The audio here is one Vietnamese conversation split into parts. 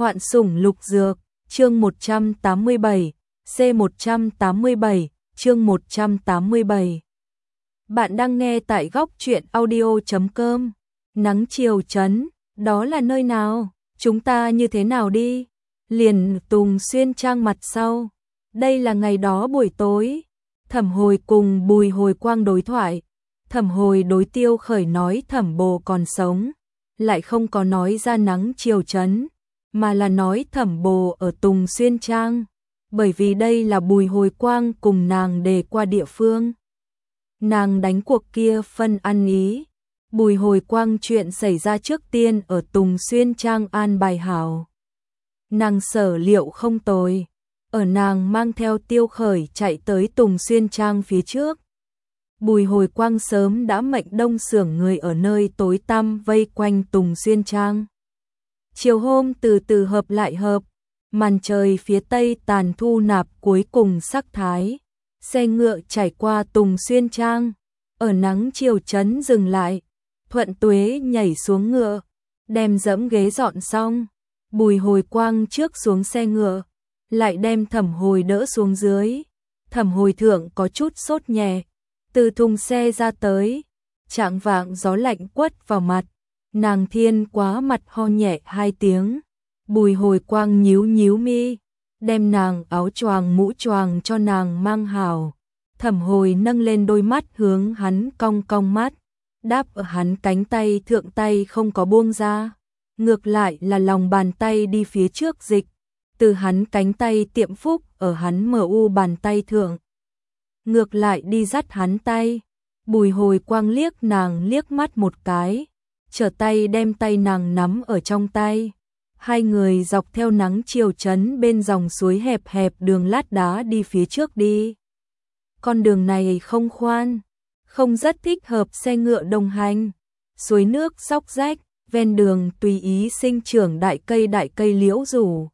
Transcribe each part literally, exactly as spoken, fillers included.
Hoạn sủng lục dược, chương một trăm tám mươi bảy, C một trăm tám mươi bảy, chương một trăm tám mươi bảy. Bạn đang nghe tại góc truyện audio chấm com. Nắng chiều trấn, đó là nơi nào? Chúng ta như thế nào đi? Liền Tùng Xuyên trang mặt sau. Đây là ngày đó buổi tối. Thẩm Hồi cùng Bùi Hồi Quang đối thoại. Thẩm Hồi đối Tiêu Khởi nói Thẩm Bồ còn sống, lại không có nói ra nắng chiều trấn, mà là nói Thẩm Bồ ở Tùng Xuyên trang, bởi vì đây là Bùi Hồi Quang cùng nàng đề qua địa phương. Nàng đánh cuộc kia phân ăn ý. Bùi Hồi Quang chuyện xảy ra trước tiên ở Tùng Xuyên trang an bài hảo. Nàng sở liệu không tồi, ở nàng mang theo Tiêu Khởi chạy tới Tùng Xuyên trang phía trước. Bùi Hồi Quang sớm đã mệnh đông xưởng người ở nơi tối tăm vây quanh Tùng Xuyên trang. Chiều hôm từ từ hợp lại hợp, màn trời phía tây tàn thu nạp cuối cùng sắc thái. Xe ngựa trải qua Tùng Xuyên trang, ở nắng chiều trấn dừng lại. Thuận Tuế nhảy xuống ngựa, đem dẫm ghế dọn xong. Bùi Hồi Quang trước xuống xe ngựa, lại đem Thẩm Hồi đỡ xuống dưới. Thẩm Hồi thượng có chút sốt nhẹ, từ thùng xe ra tới, chạng vạng gió lạnh quất vào mặt, nàng thiên quá mặt ho nhẹ hai tiếng. Bùi Hồi Quang nhíu nhíu mi, đem nàng áo choàng mũ choàng cho nàng mang hảo. Thẩm Hồi nâng lên đôi mắt hướng hắn cong cong mắt, đáp ở hắn cánh tay thượng, tay không có buông ra, ngược lại là lòng bàn tay đi phía trước dịch, từ hắn cánh tay tiệm phúc ở hắn mờ u bàn tay thượng, ngược lại đi dắt hắn tay. Bùi Hồi Quang liếc nàng liếc mắt một cái, trở tay đem tay nàng nắm ở trong tay. Hai người dọc theo nắng chiều trấn bên dòng suối hẹp hẹp đường lát đá đi phía trước đi. Con đường này không khoan, không rất thích hợp xe ngựa đồng hành. Suối nước xóc rách, ven đường tùy ý sinh trưởng đại cây đại cây liễu rủ.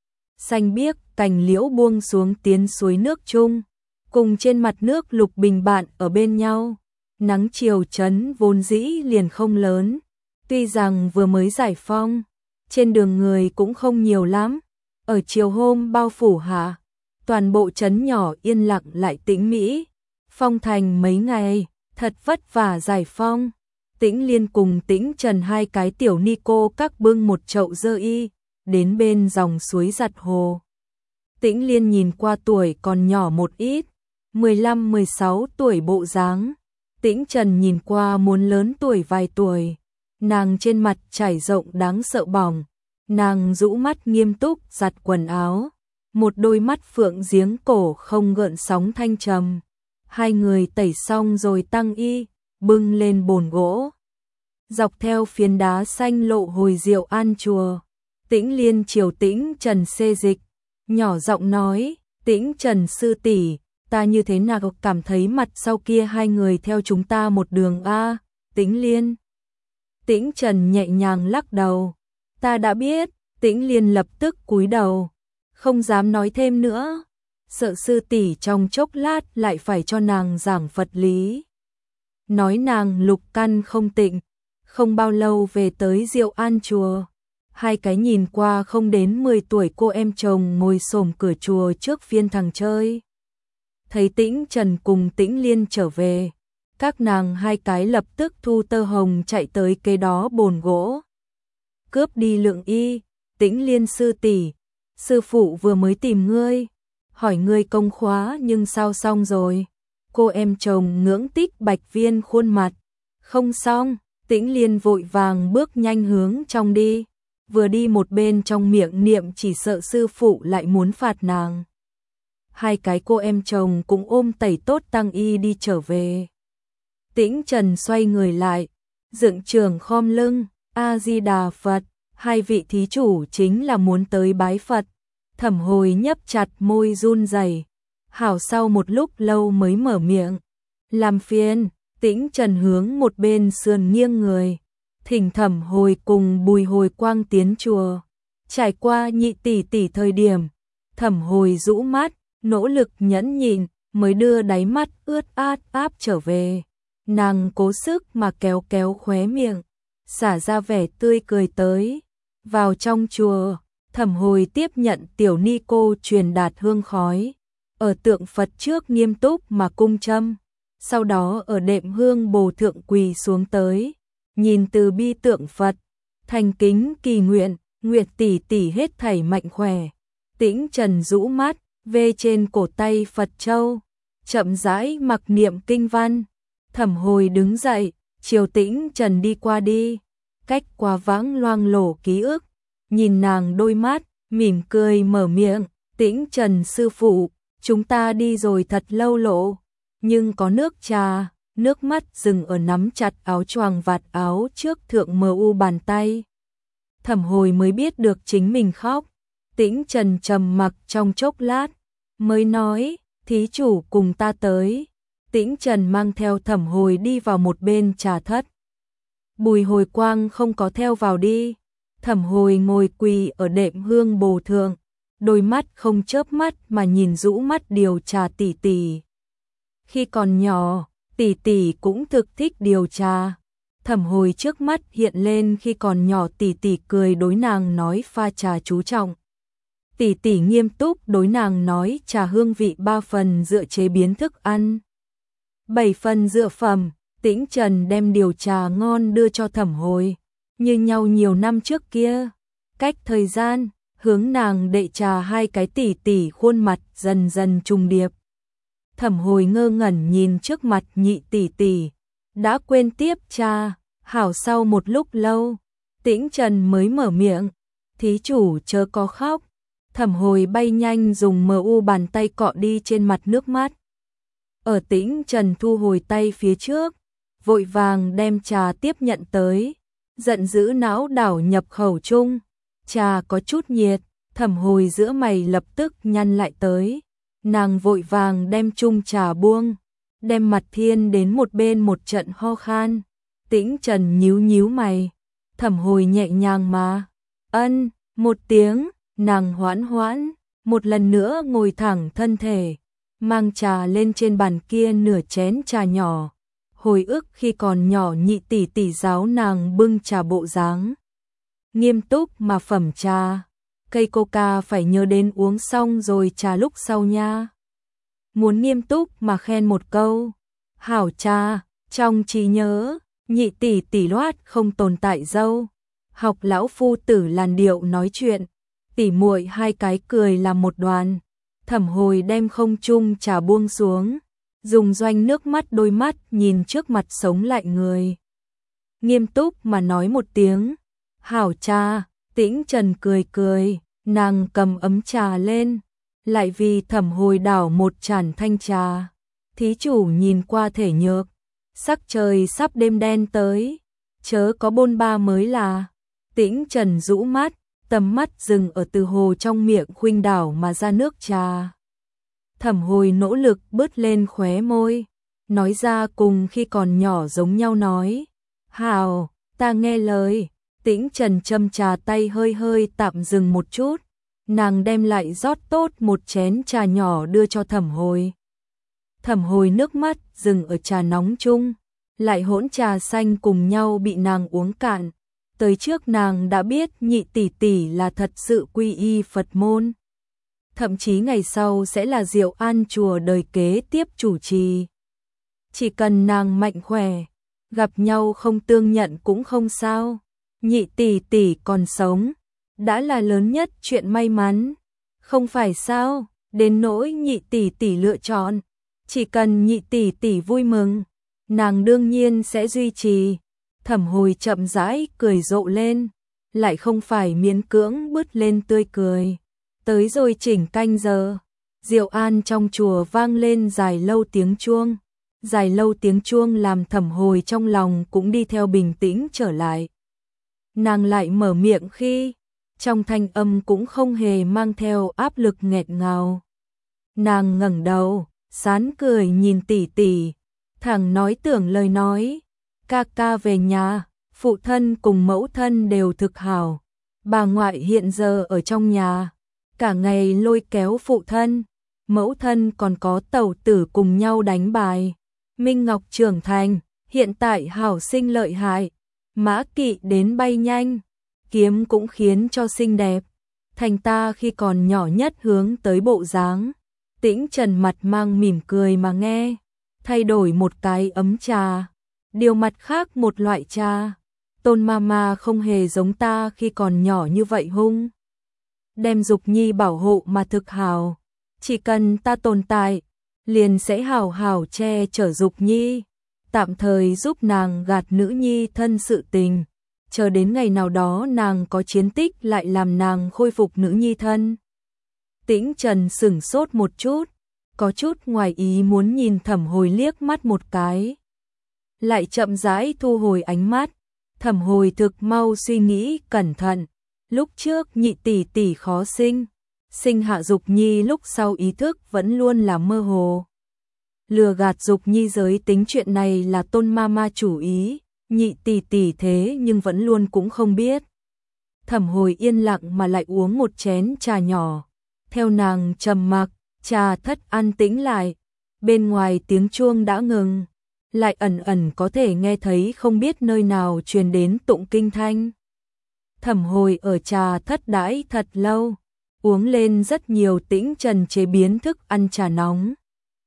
Xanh biếc, cành liễu buông xuống tiến suối nước chung, cùng trên mặt nước lục bình bạn ở bên nhau. Nắng chiều trấn vốn dĩ liền không lớn, tuy rằng vừa mới giải phong, trên đường người cũng không nhiều lắm. Ở chiều hôm bao phủ hạ, toàn bộ trấn nhỏ yên lặng lại tĩnh mỹ. Phong thành mấy ngày, thật vất vả giải phong. Tĩnh Liên cùng Tĩnh Trần hai cái tiểu ni cô các bưng một chậu dơ y, đến bên dòng suối giặt hồ. Tĩnh Liên nhìn qua tuổi còn nhỏ một ít, mười lăm mười sáu tuổi bộ dáng. Tĩnh Trần nhìn qua muốn lớn tuổi vài tuổi. Nàng trên mặt trải rộng đáng sợ bỏng, nàng rũ mắt nghiêm túc giặt quần áo, một đôi mắt phượng giếng cổ không gợn sóng thanh trầm. Hai người tẩy xong rồi tăng y, bưng lên bồn gỗ, dọc theo phiến đá xanh lộ hồi Diệu An chùa. Tĩnh Liên chiều Tĩnh Trần xê dịch, nhỏ giọng nói: Tĩnh Trần sư tỷ, ta như thế nào cảm thấy mặt sau kia hai người theo chúng ta một đường a? Tĩnh Liên. Tĩnh Trần nhẹ nhàng lắc đầu. Ta đã biết. Tĩnh Liên lập tức cúi đầu, không dám nói thêm nữa, sợ sư tỷ trong chốc lát lại phải cho nàng giảng Phật lý. Nói nàng lục căn không tịnh, không bao lâu về tới Diệu An chùa. Hai cái nhìn qua không đến mười tuổi cô em chồng ngồi xổm cửa chùa trước phiên thằng chơi. Thấy Tĩnh Trần cùng Tĩnh Liên trở về, các nàng hai cái lập tức thu tơ hồng chạy tới kế đó bồn gỗ, cướp đi lượng y. Tĩnh Liên sư tỷ, sư phụ vừa mới tìm ngươi, hỏi ngươi công khóa nhưng sao xong rồi? Cô em chồng ngưỡng tích bạch viên khuôn mặt. Không xong. Tĩnh Liên vội vàng bước nhanh hướng trong đi, vừa đi một bên trong miệng niệm chỉ sợ sư phụ lại muốn phạt nàng. Hai cái cô em chồng cũng ôm tẩy tốt tăng y đi trở về. Tĩnh Trần xoay người lại, dựng trường khom lưng, A Di Đà Phật. Hai vị thí chủ chính là muốn tới bái Phật. Thẩm Hồi nhấp chặt môi run rẩy, hảo sau một lúc lâu mới mở miệng. Làm phiền. Tĩnh Trần hướng một bên sườn nghiêng người, thỉnh Thẩm Hồi cùng Bùi Hồi Quang tiến chùa. Trải qua nhị tỷ tỷ thời điểm, Thẩm Hồi rũ mắt, nỗ lực nhẫn nhịn, mới đưa đáy mắt ướt át áp trở về. Nàng cố sức mà kéo kéo khóe miệng, xả ra vẻ tươi cười tới. Vào trong chùa, Thẩm Hồi tiếp nhận tiểu ni cô truyền đạt hương khói, ở tượng Phật trước nghiêm túc mà cung châm, sau đó ở đệm hương bồ thượng quỳ xuống tới, nhìn từ bi tượng Phật, thành kính kỳ nguyện, nguyện tỷ tỷ hết thảy mạnh khỏe. Tĩnh Trần rũ mắt, vê trên cổ tay Phật châu, chậm rãi mặc niệm kinh văn. Thẩm Hồi đứng dậy, chiều Tĩnh Trần đi qua đi, cách qua vãng loang lổ ký ức, nhìn nàng đôi mắt, mỉm cười mở miệng, Tĩnh Trần sư phụ, chúng ta đi rồi thật lâu lộ, nhưng có nước trà, nước mắt dừng ở nắm chặt áo choàng vạt áo trước thượng mờ u bàn tay. Thẩm Hồi mới biết được chính mình khóc. Tĩnh Trần trầm mặc trong chốc lát, mới nói, thí chủ cùng ta tới. Tĩnh Trần mang theo Thẩm Hồi đi vào một bên trà thất. Bùi Hồi Quang không có theo vào đi. Thẩm Hồi ngồi quỳ ở đệm hương bồ thượng, đôi mắt không chớp mắt mà nhìn rũ mắt điều trà tỷ tỷ. Khi còn nhỏ, tỷ tỷ cũng thực thích điều trà. Thẩm Hồi trước mắt hiện lên khi còn nhỏ tỷ tỷ cười đối nàng nói pha trà chú trọng. Tỷ tỷ nghiêm túc đối nàng nói trà hương vị ba phần dựa chế biến thức ăn, bảy phần dựa phẩm. Tĩnh Trần đem điều trà ngon đưa cho Thẩm Hồi, như nhau nhiều năm trước kia. Cách thời gian, hướng nàng đệ trà hai cái tỷ tỷ khuôn mặt dần dần trùng điệp. Thẩm Hồi ngơ ngẩn nhìn trước mặt nhị tỷ tỷ, đã quên tiếp trà. Hảo sau một lúc lâu, Tĩnh Trần mới mở miệng, thí chủ chớ có khóc. Thẩm Hồi bay nhanh dùng mờ u bàn tay cọ đi trên mặt nước mắt. Ở Tĩnh Trần thu hồi tay phía trước, vội vàng đem trà tiếp nhận tới, giận dữ não đảo nhập khẩu chung. Trà có chút nhiệt, Thẩm Hồi giữa mày lập tức nhăn lại tới. Nàng vội vàng đem chung trà buông, đem mặt thiên đến một bên một trận ho khan. Tĩnh Trần nhíu nhíu mày, Thẩm Hồi nhẹ nhàng mà ân một tiếng, nàng hoãn hoãn, một lần nữa ngồi thẳng thân thể, mang trà lên trên bàn kia nửa chén trà nhỏ. Hồi ức khi còn nhỏ nhị tỷ tỷ giáo nàng bưng trà bộ dáng nghiêm túc mà phẩm trà, cây coca phải nhớ đến uống xong rồi trà lúc sau nha. Muốn nghiêm túc mà khen một câu, hảo trà, trong trí nhớ. Nhị tỷ tỷ loát không tồn tại dâu, học lão phu tử làn điệu nói chuyện, tỷ muội hai cái cười làm một đoàn. Thẩm Hồi đem không chung trà buông xuống, dùng doanh nước mắt đôi mắt nhìn trước mặt sống lại người, nghiêm túc mà nói một tiếng, hảo trà. Tĩnh Trần cười cười, nàng cầm ấm trà lên, lại vì Thẩm Hồi đảo một chản thanh trà. Thí chủ nhìn qua thể nhược, sắc trời sắp đêm đen tới, chớ có bôn ba mới là. Tĩnh Trần rũ mắt, tầm mắt dừng ở từ hồ trong miệng khuynh đảo mà ra nước trà. Thẩm Hồi nỗ lực bứt lên khóe môi, nói ra cùng khi còn nhỏ giống nhau nói, hào, ta nghe lời. Tĩnh Trần châm trà tay hơi hơi tạm dừng một chút, nàng đem lại rót tốt một chén trà nhỏ đưa cho Thẩm Hồi. Thẩm Hồi nước mắt dừng ở trà nóng chung, lại hỗn trà xanh cùng nhau bị nàng uống cạn. Tới trước nàng đã biết nhị tỷ tỷ là thật sự quy y Phật môn, thậm chí ngày sau sẽ là Diệu An chùa đời kế tiếp chủ trì. Chỉ cần nàng mạnh khỏe, gặp nhau không tương nhận cũng không sao. Nhị tỷ tỷ còn sống, đã là lớn nhất chuyện may mắn, không phải sao? Đến nỗi nhị tỷ tỷ lựa chọn, chỉ cần nhị tỷ tỷ vui mừng, nàng đương nhiên sẽ duy trì. Thẩm Hồi chậm rãi cười rộ lên, lại không phải miễn cưỡng bứt lên tươi cười. Tới rồi chỉnh canh giờ, Diệu An trong chùa vang lên dài lâu tiếng chuông. Dài lâu tiếng chuông làm Thẩm Hồi trong lòng cũng đi theo bình tĩnh trở lại. Nàng lại mở miệng khi, trong thanh âm cũng không hề mang theo áp lực nghẹt ngào. Nàng ngẩng đầu, sán cười nhìn tỷ tỷ, thẳng nói tưởng lời nói, ca ca về nhà, phụ thân cùng mẫu thân đều thực hảo. Bà ngoại hiện giờ ở trong nhà, cả ngày lôi kéo phụ thân, mẫu thân còn có tẩu tử cùng nhau đánh bài. Minh Ngọc trưởng thành, hiện tại hảo sinh lợi hại, mã kỵ đến bay nhanh, kiếm cũng khiến cho xinh đẹp. thành ta khi còn nhỏ nhất hướng tới bộ dáng. Tĩnh Trần mặt mang mỉm cười mà nghe, thay đổi một cái ấm trà, điều mặt khác một loại trà. Tôn mama không hề giống ta khi còn nhỏ như vậy hung. Đem Dục Nhi bảo hộ mà thực hào, chỉ cần ta tồn tại, liền sẽ hào hào che chở Dục Nhi, tạm thời giúp nàng gạt nữ nhi thân sự tình, chờ đến ngày nào đó nàng có chiến tích lại làm nàng khôi phục nữ nhi thân. Tĩnh Trần sửng sốt một chút, có chút ngoài ý muốn nhìn Thẩm Hồi liếc mắt một cái, lại chậm rãi thu hồi ánh mắt. Thẩm Hồi thực mau suy nghĩ cẩn thận, lúc trước nhị tỷ tỷ khó sinh, sinh hạ Dục Nhi lúc sau ý thức vẫn luôn là mơ hồ. Lừa gạt Dục Nhi giới tính chuyện này là Tôn mama chủ ý, nhị tỷ tỷ thế nhưng vẫn luôn cũng không biết. Thẩm Hồi yên lặng mà lại uống một chén trà nhỏ, theo nàng trầm mặc, trà thất an tĩnh lại, bên ngoài tiếng chuông đã ngừng, lại ẩn ẩn có thể nghe thấy không biết nơi nào truyền đến tụng kinh thanh. Thẩm Hồi ở trà thất đãi thật lâu, uống lên rất nhiều Tĩnh Trần chế biến thức ăn trà nóng.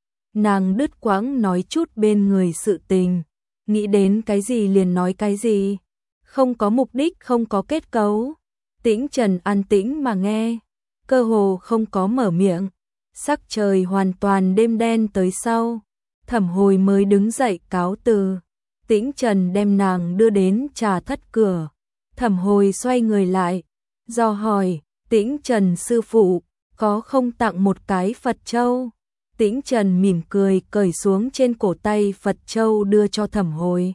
Nàng đứt quãng nói chút bên người sự tình, nghĩ đến cái gì liền nói cái gì, không có mục đích, không có kết cấu. Tĩnh Trần an tĩnh mà nghe, cơ hồ không có mở miệng. Sắc trời hoàn toàn đêm đen tới sau, Thẩm Hồi mới đứng dậy cáo từ. Tĩnh Trần đem nàng đưa đến trà thất cửa. Thẩm Hồi xoay người lại, do hỏi, Tĩnh Trần sư phụ, có không tặng một cái Phật châu? Tĩnh Trần mỉm cười cởi xuống trên cổ tay Phật châu đưa cho Thẩm Hồi.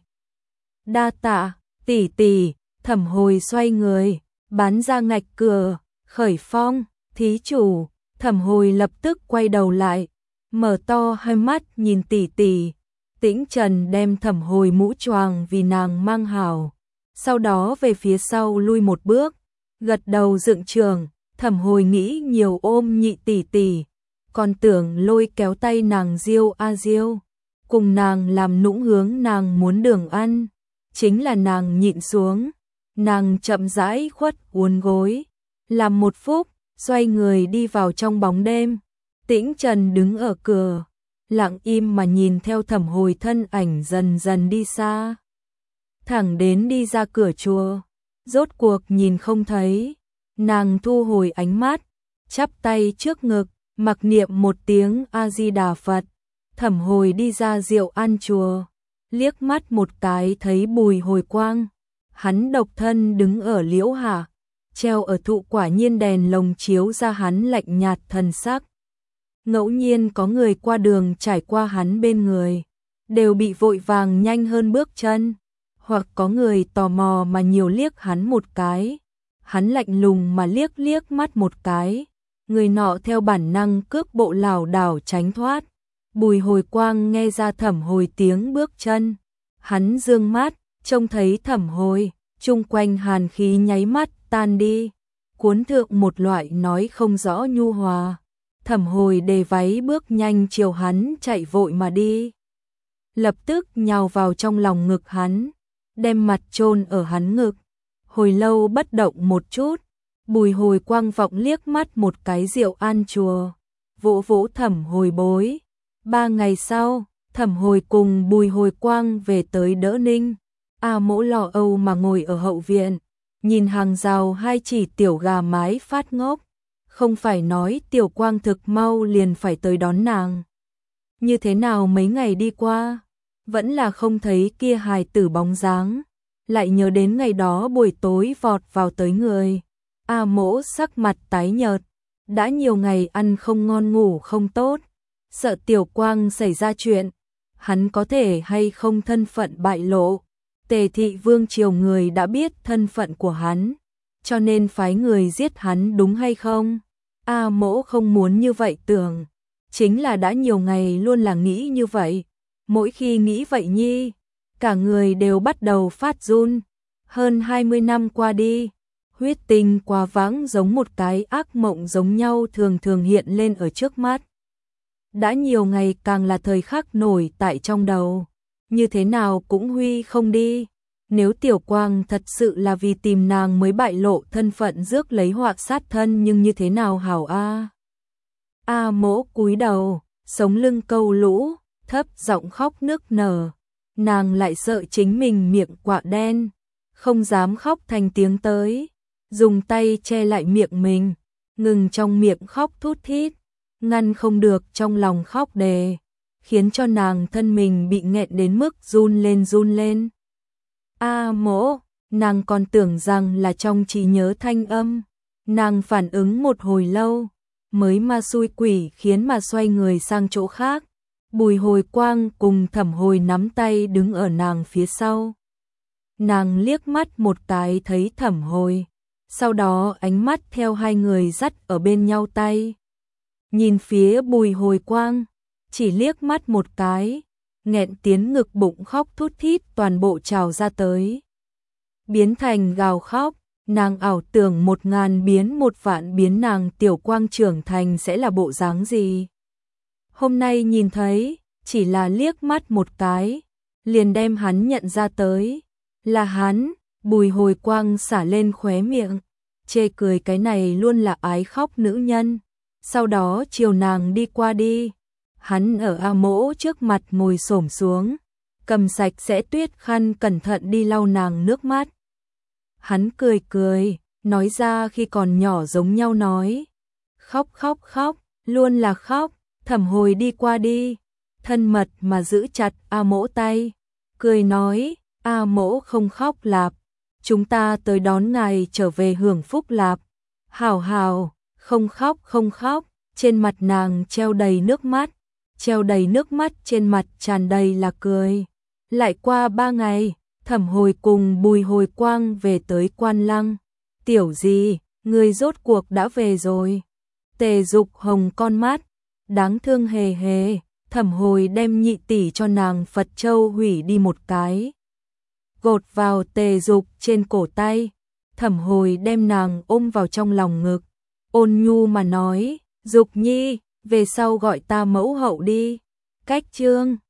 Đa tạ, tỷ tỷ. Thẩm Hồi xoay người, bán ra ngạch cửa, khởi phong, thí chủ. Thẩm Hồi lập tức quay đầu lại, mở to hai mắt nhìn tỷ tỷ. Tĩnh Trần đem Thẩm Hồi mũ choàng vì nàng mang hảo, sau đó về phía sau lui một bước, gật đầu dựng trường. Thẩm Hồi nghĩ nhiều ôm nhị tỷ tỷ, còn tưởng lôi kéo tay nàng diêu a diêu, cùng nàng làm nũng hướng nàng muốn đường ăn, chính là nàng nhịn xuống. Nàng chậm rãi khuất uốn gối, làm một phút, xoay người đi vào trong bóng đêm. Tĩnh Trần đứng ở cửa, lặng im mà nhìn theo Thẩm Hồi thân ảnh dần dần đi xa, thẳng đến đi ra cửa chùa, rốt cuộc nhìn không thấy. Nàng thu hồi ánh mắt, chắp tay trước ngực, mặc niệm một tiếng A Di Đà Phật. Thẩm Hồi đi ra Diệu An chùa, liếc mắt một cái thấy Bùi Hồi Quang, hắn độc thân đứng ở liễu hạ, treo ở thụ quả nhiên đèn lồng chiếu ra hắn lạnh nhạt thần sắc. Ngẫu nhiên có người qua đường trải qua hắn bên người, đều bị vội vàng nhanh hơn bước chân, hoặc có người tò mò mà nhiều liếc hắn một cái, hắn lạnh lùng mà liếc liếc mắt một cái, người nọ theo bản năng cước bộ lảo đảo tránh thoát. Bùi Hồi Quang nghe ra Thẩm Hồi tiếng bước chân, hắn dương mắt, trông thấy Thẩm Hồi, chung quanh hàn khí nháy mắt tan đi, cuốn thượng một loại nói không rõ nhu hòa. Thẩm Hồi đề váy bước nhanh chiều hắn chạy vội mà đi, lập tức nhào vào trong lòng ngực hắn, đem mặt chôn ở hắn ngực, hồi lâu bất động một chút. Bùi Hồi Quang vọng liếc mắt một cái Diệu An chùa, vỗ vỗ Thẩm Hồi bối. Ba ngày sau, Thẩm Hồi cùng Bùi Hồi Quang về tới Đỡ Ninh. A Mỗ lo âu mà ngồi ở hậu viện, nhìn hàng rào hai chỉ tiểu gà mái phát ngốc, không phải nói Tiểu Quang thực mau liền phải tới đón nàng. Như thế nào mấy ngày đi qua, vẫn là không thấy kia hài tử bóng dáng, lại nhớ đến ngày đó buổi tối vọt vào tới người. A Mỗ sắc mặt tái nhợt, đã nhiều ngày ăn không ngon ngủ không tốt, sợ Tiểu Quang xảy ra chuyện, hắn có thể hay không thân phận bại lộ. Tề thị vương triều người đã biết thân phận của hắn, cho nên phái người giết hắn đúng hay không? A Mỗ không muốn như vậy tưởng, chính là đã nhiều ngày luôn là nghĩ như vậy, mỗi khi nghĩ vậy nhi, cả người đều bắt đầu phát run. Hơn hai mươi năm qua đi, huyết tinh quá vãng giống một cái ác mộng giống nhau thường thường hiện lên ở trước mắt. Đã nhiều ngày càng là thời khắc nổi tại trong đầu, như thế nào cũng huy không đi. Nếu Tiểu Quang thật sự là vì tìm nàng mới bại lộ thân phận rước lấy họa sát thân, nhưng như thế nào hảo a? A Mỗ cúi đầu, sống lưng câu lũ, thấp giọng khóc nức nở. Nàng lại sợ chính mình miệng quạ đen, không dám khóc thành tiếng tới, dùng tay che lại miệng mình, ngừng trong miệng khóc thút thít, ngăn không được trong lòng khóc đề, khiến cho nàng thân mình bị nghẹn đến mức run lên run lên. A Mỗ, nàng còn tưởng rằng là trong trí nhớ thanh âm, nàng phản ứng một hồi lâu, mới ma xui quỷ khiến mà xoay người sang chỗ khác. Bùi Hồi Quang cùng Thẩm Hồi nắm tay đứng ở nàng phía sau. Nàng liếc mắt một cái thấy Thẩm Hồi, sau đó ánh mắt theo hai người dắt ở bên nhau tay. Nhìn phía Bùi Hồi Quang, chỉ liếc mắt một cái, nghẹn tiến ngực bụng khóc thút thít toàn bộ trào ra tới. Biến thành gào khóc, nàng ảo tưởng một ngàn biến một vạn biến nàng Tiểu Quang trưởng thành sẽ là bộ dáng gì. Hôm nay nhìn thấy, chỉ là liếc mắt một cái, liền đem hắn nhận ra tới. Là hắn, Bùi Hồi Quang xả lên khóe miệng, chê cười cái này luôn là ái khóc nữ nhân. Sau đó chiều nàng đi qua đi, hắn ở A Mỗ trước mặt ngồi xổm xuống, cầm sạch sẽ tuyết khăn cẩn thận đi lau nàng nước mắt. Hắn cười cười, nói ra khi còn nhỏ giống nhau nói. Khóc khóc khóc, luôn là khóc. Thẩm Hồi đi qua đi, thân mật mà giữ chặt A Mỗ tay, cười nói, A Mỗ không khóc lạp, chúng ta tới đón ngài trở về hưởng phúc lạp. Hảo hảo, không khóc không khóc, trên mặt nàng treo đầy nước mắt, treo đầy nước mắt trên mặt tràn đầy là cười. Lại qua ba ngày, Thẩm Hồi cùng Bùi Hồi Quang về tới Quan Lăng. Tiểu gì, người rốt cuộc đã về rồi. Tề Dục hồng con mắt, đáng thương hề hề, Thẩm Hồi đem nhị tỷ cho nàng Phật Châu hủy đi một cái, gột vào Tề Dục trên cổ tay. Thẩm Hồi đem nàng ôm vào trong lòng ngực, ôn nhu mà nói, Dục nhi, về sau gọi ta mẫu hậu đi. Cách chương